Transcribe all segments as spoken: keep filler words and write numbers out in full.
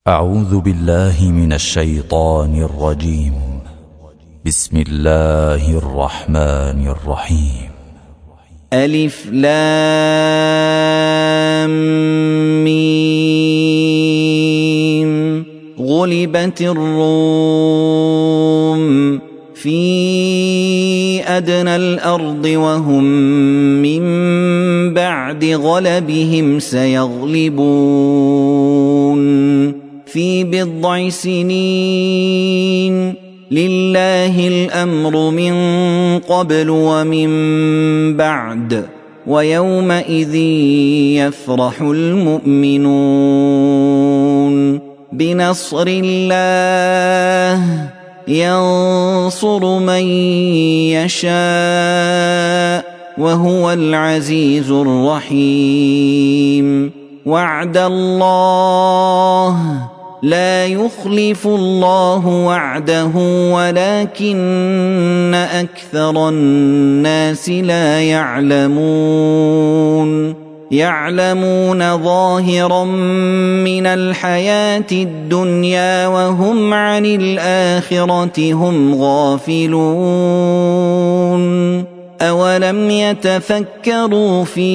أعوذ بالله من الشيطان الرجيم. بسم الله الرحمن الرحيم. ألف لام ميم. غلبت الروم في أدنى الأرض وهم من بعد غلبهم سيغلبون في بضع سنين. لله الأمر من قبل ومن بعد ويومئذ يفرح المؤمنون بنصر الله ينصر من يشاء وهو العزيز الرحيم. وعد الله لا يخلف الله وعده ولكن أكثر الناس لا يعلمون. يعلمون ظاهرا من الحياة الدنيا وهم عن الآخرة هم غافلون. أولم يتفكروا في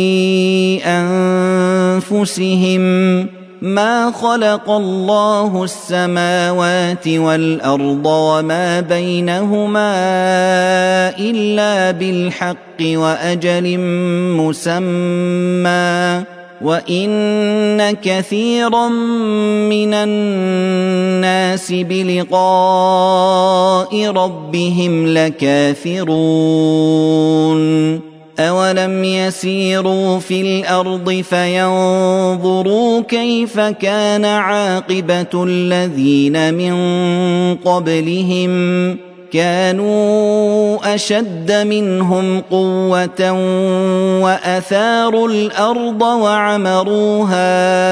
أنفسهم ما خلق الله السماوات والأرض وما بينهما إلا بالحق وأجل مسمى وإن كثيرا من الناس بلقاء ربهم لكافرون. أولم يسيروا في الأرض فينظروا كيف كان عاقبة الذين من قبلهم كانوا أشد منهم قوة وأثاروا الأرض وعمروها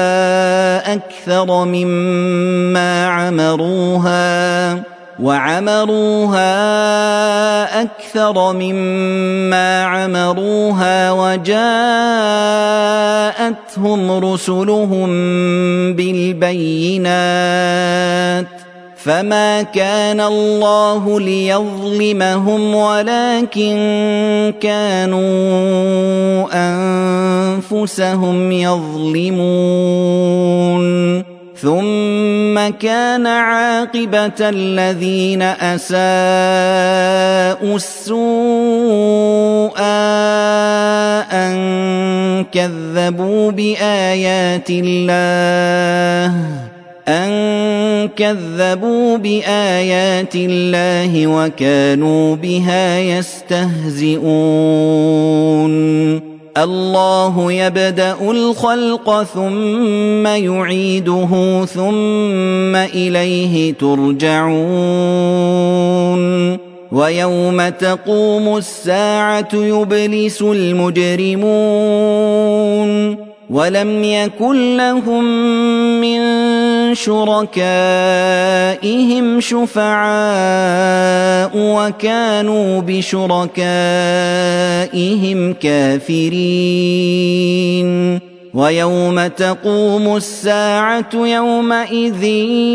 أكثر مما عمروها وعمروها أكثر مما عمروها وجاءتهم رسلهم بالبينات فما كان الله ليظلمهم ولكن كانوا أنفسهم يظلمون. ثم كان عاقبة الذين أساءوا السوء أن كذبوا بآيات الله أن كذبوا بآيات الله وكانوا بها يستهزئون. الله يبدأ الخلق ثم يعيده ثم إليه ترجعون. ويوم تقوم الساعة يبلس المجرمون ولم يكن لهم من شركائهم شفعاء وكانوا بشركائهم كافرين. ويوم تقوم الساعة يومئذ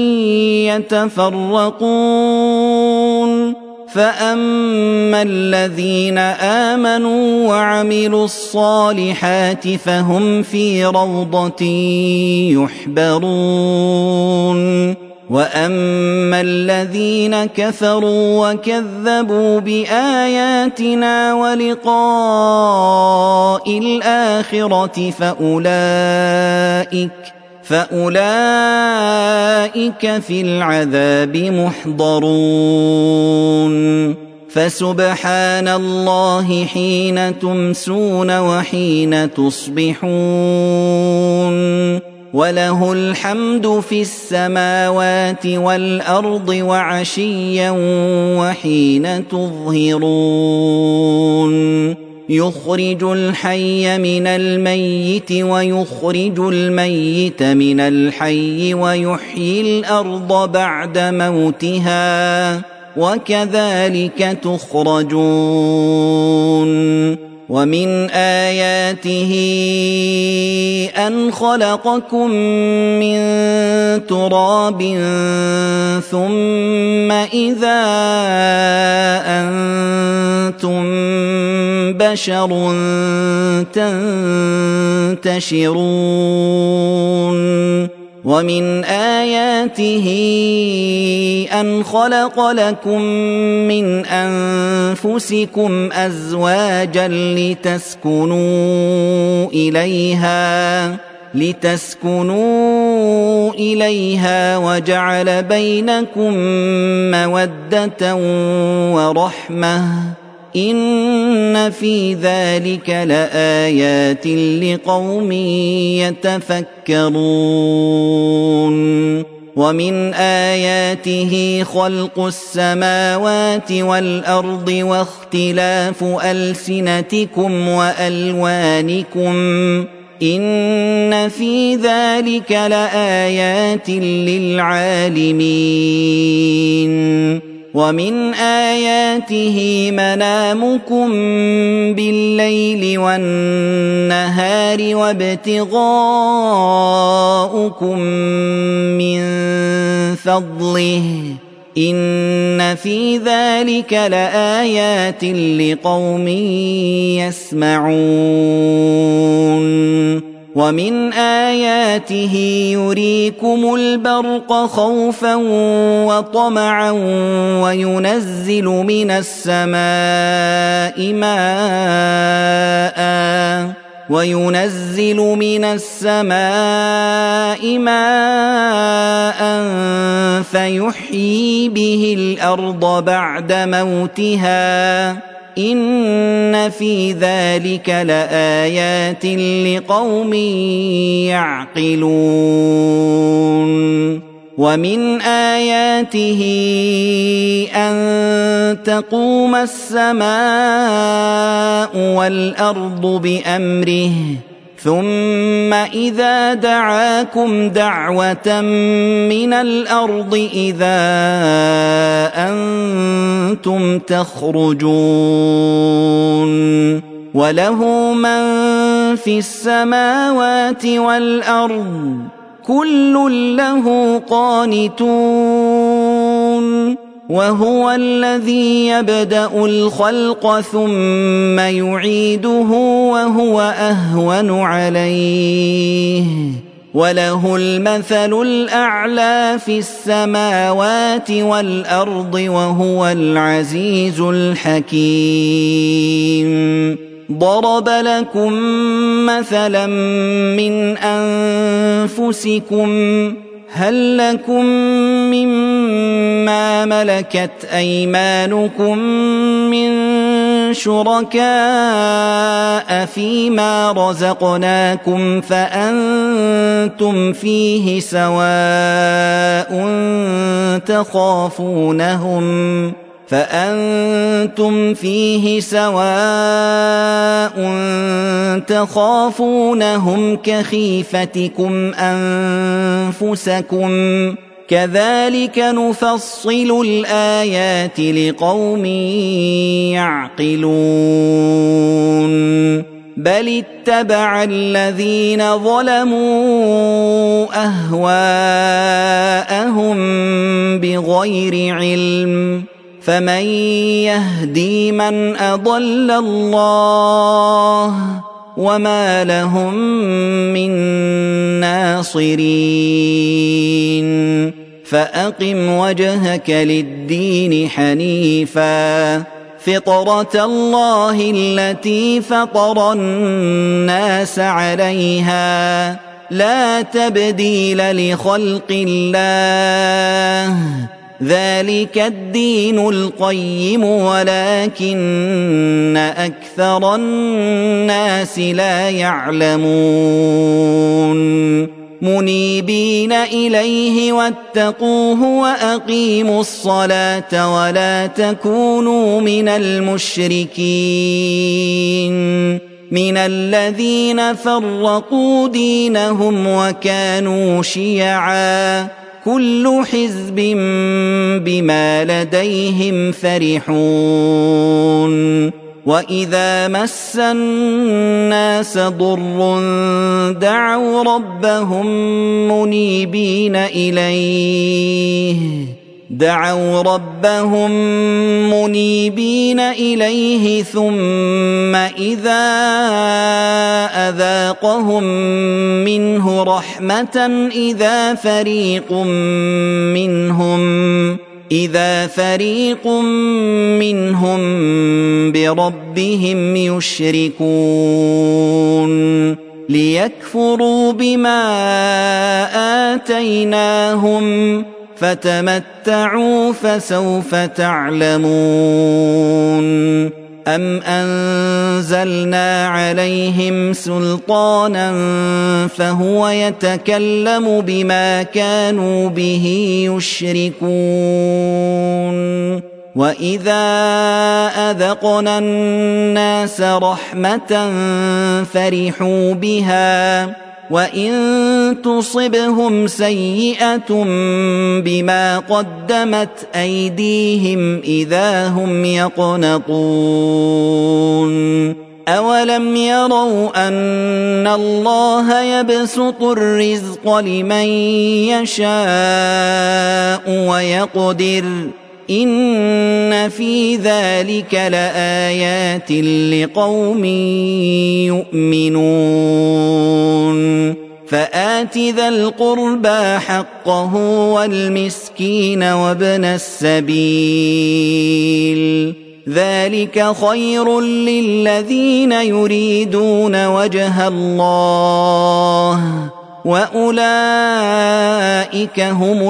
يتفرقون فأما الذين آمنوا وعملوا الصالحات فهم في روضة يحبرون. وأما الذين كفروا وكذبوا بآياتنا ولقاء الآخرة فأولئك فأولئك في العذاب محضرون. فسبحان الله حين تمسون وحين تصبحون وله الحمد في السماوات والأرض وعشيا وحين تظهرون. يخرج الحي من الميت ويخرج الميت من الحي ويحيي الأرض بعد موتها وكذلك تخرجون. ومن آياته أن خلقكم من تراب ثم إذا أنتم بشر تنتشرون ومن آياته أن خلق لكم من أنفسكم أزواجا لتسكنوا إليها لتسكنوا إليها وجعل بينكم مودة ورحمة إن في ذلك لآيات لقوم يتفكرون ومن آياته خلق السماوات والأرض واختلاف ألسنتكم وألوانكم إن في ذلك لآيات للعالمين ومن آياته منامكم بالليل والنهار وابتغاؤكم من فضله إن في ذلك لآيات لقوم يسمعون ومن آياته يريكم البرق خوفا وطمعا وينزل من السماء ماء وينزل من السماء ماء فيحيي به الأرض بعد موتها إن في ذلك لآيات لقوم يعقلون ومن آياته أن تقوم السماء والأرض بأمره ثم إذا دعاكم دعوة من الأرض إذا أنتم تخرجون وله من في السماوات والأرض كل له قانتون وهو الذي يبدأ الخلق ثم يعيده وهو أهون عليه وله المثل الأعلى في السماوات والأرض وهو العزيز الحكيم ضرب لكم مثلا من أنفسكم هل لكم مما ملكت أيمانكم من شركاء فيما رزقناكم فأنتم فيه سواء تخافونهم فأنتم فيه سواء تخافونهم كخيفتكم أنفسكم كذلك نفصل الآيات لقوم يعقلون بل اتبع الذين ظلموا أهواءهم بغير علم فمن يهدي من أضل الله وما لهم من ناصرين فأقم وجهك للدين حنيفا فطرة الله التي فطر الناس عليها لا تبديل لخلق الله ذلك الدين القيم ولكن أكثر الناس لا يعلمون منيبين إليه واتقوه وأقيموا الصلاة ولا تكونوا من المشركين من الذين فرقوا دينهم وكانوا شيعا كل حزب بما لديهم فرحون وإذا مس الناس ضر دعوا ربهم منيبين إليه دعوا ربهم منيبين إليه ثم إذا أذاقهم منه رحمة إذا فريق منهم إذا فريق منهم بربهم يشركون ليكفروا بما آتيناهم فتمتعوا فسوف تعلمون أم أنزلنا عليهم سلطانا فهو يتكلم بما كانوا به يشركون وإذا أذقنا الناس رحمة فرحوا بها وإن تصبهم سيئة بما قدمت أيديهم إذا هم يقنطون أولم يروا أن الله يبسط الرزق لمن يشاء ويقدر إن في ذلك لآيات لقوم يؤمنون فآت ذا القربى حقه والمسكين وابن السبيل ذلك خير للذين يريدون وجه الله وأولئك هم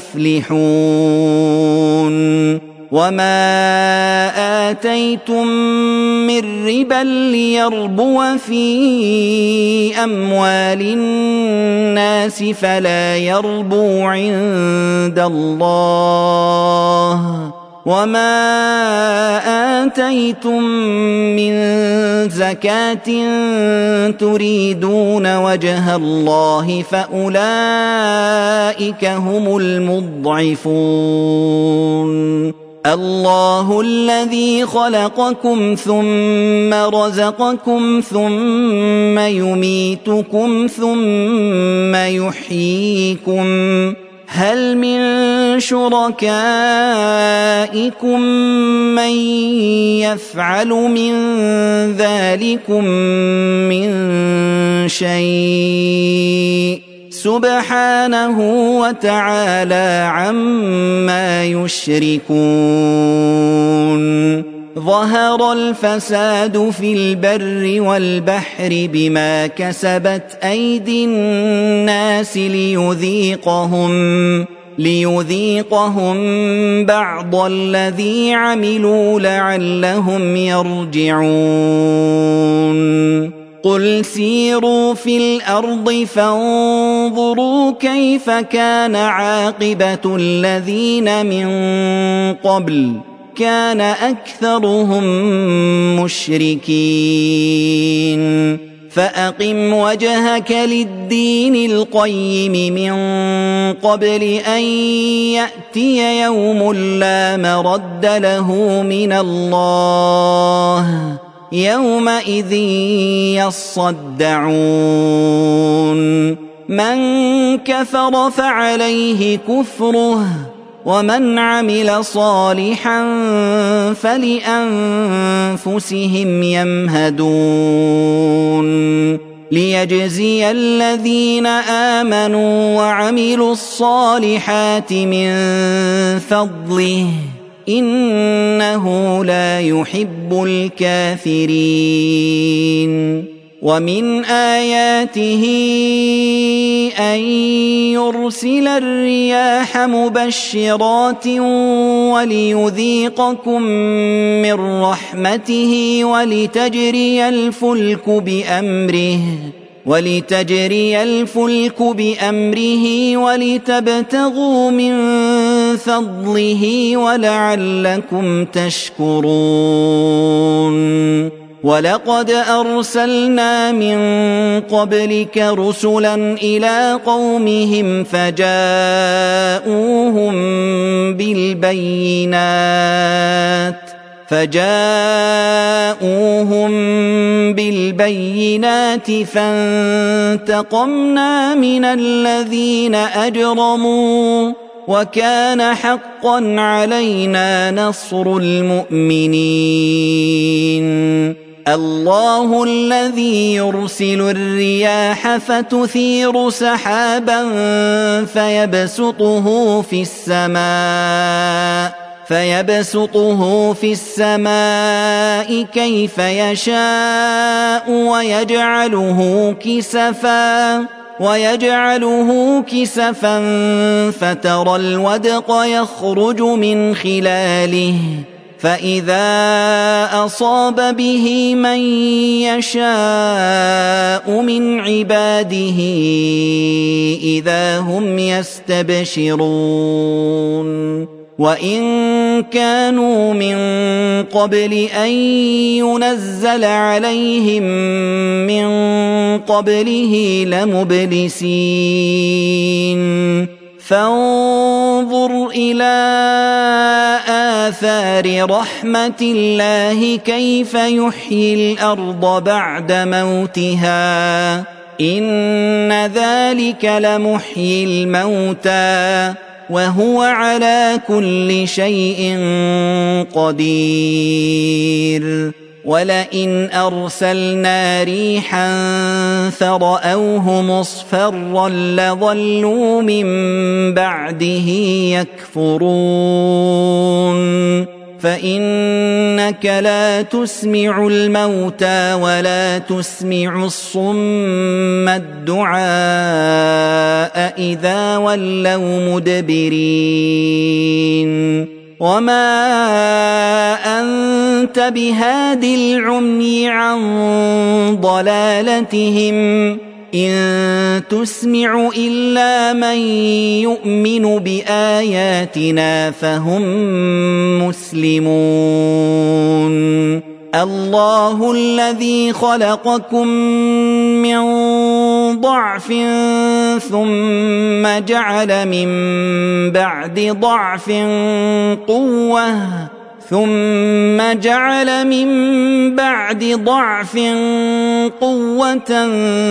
المفلحون وما آتيتم من ربا ليربو في أموال الناس فلا يربو عند الله وما آتيتم من زكاة تريدون وجه الله فأولئك هم المضعفون الله الذي خلقكم ثم رزقكم ثم يميتكم ثم يحييكم هل من شركائكم من يفعل من ذلكم من شيء سبحانه وتعالى عما يشركون ظهر الفساد في البر والبحر بما كسبت أيدي الناس ليذيقهم ليذيقهم بعض الذي عملوا لعلهم يرجعون قل سيروا في الأرض فانظروا كيف كان عاقبة الذين من قبل كان أكثرهم مشركين فأقم وجهك للدين القيم من قبل أن يأتي يوم لا مرد له من الله يومئذ يصدعون من كفر فعليه كفره ومن عمل صالحا فلأنفسهم يمهدون ليجزي الذين آمنوا وعملوا الصالحات من فضله إنه لا يحب الكافرين ومن آياته أن يرسل الرياح مبشرات وليذيقكم من رحمته ولتجري الفلك بأمره ولتجري الفلك بأمره ولتبتغوا من فضله ولعلكم تشكرون ولقد أرسلنا من قبلك رسلا إلى قومهم فجاءوهم بالبينات فجاءوهم بالبينات فانتقمنا من الذين أجرموا وكان حقا علينا نصر المؤمنين. الله الذي يرسل الرياح فتثير سحابا فيبسطه في السماء فيبسطه في السماء كيف يشاء ويجعله كسفا ويجعله كسفا فترى الودق يخرج من خلاله فإذا أصاب به من يشاء من عباده إذا هم يستبشرون. وإن كانوا من قبل أن ينزل عليهم من قبله لمبلسين. فانظر إلى آثار رحمة الله كيف يحيي الأرض بعد موتها إن ذلك لمحيي الموتى وهو على كل شيء قدير. ولئن أرسلنا ريحا فرأوه مصفرا لظلوا من بعده يكفرون. فإنك لا تسمع الموتى ولا تسمع الصم الدعاء إذا ولوا مدبرين. وما أنت بهاد العمي عن ضلالتهم إن تسمع إلا من يؤمن بآياتنا فهم مسلمون. الله الذي خلقكم من ضعف ثم جعل من بعد ضعف قوة ثم جعل من بعد ضعف قوة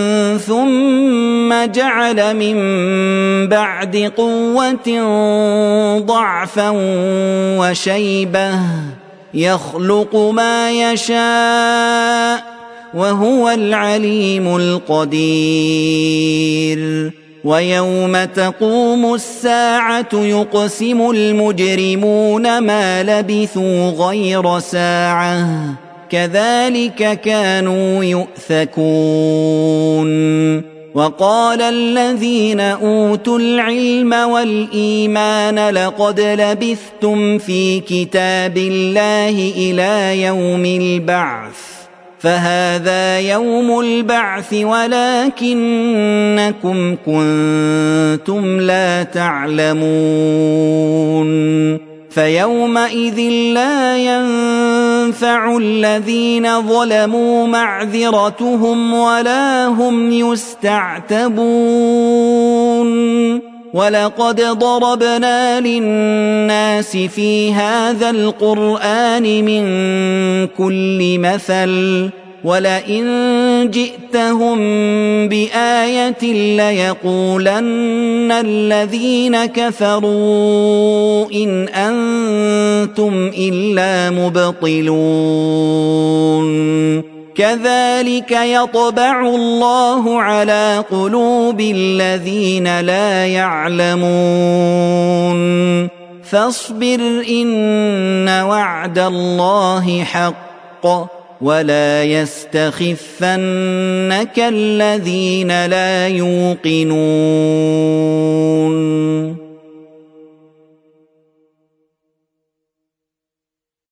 ثم جعل من بعد قوة ضعفا وشيبة يخلق ما يشاء وهو العليم القدير. ويوم تقوم الساعة يقسم المجرمون ما لبثوا غير ساعة كذلك كانوا يؤفكون. وقال الذين أوتوا العلم والإيمان لقد لبثتم في كتاب الله إلى يوم البعث فهذا يوم البعث ولكنكم كنتم لا تعلمون. فيومئذ لا ينفع الذين ظلموا معذرتهم ولا هم يستعتبون. ولقد ضربنا للناس في هذا القرآن من كل مثل ولئن جئتهم بآية ليقولن الذين كفروا إن أنتم إلا مبطلون. كذلك يطبع الله على قلوب الذين لا يعلمون. فاصبر إن وعد الله حق ولا يستخفنك الذين لا يوقنون.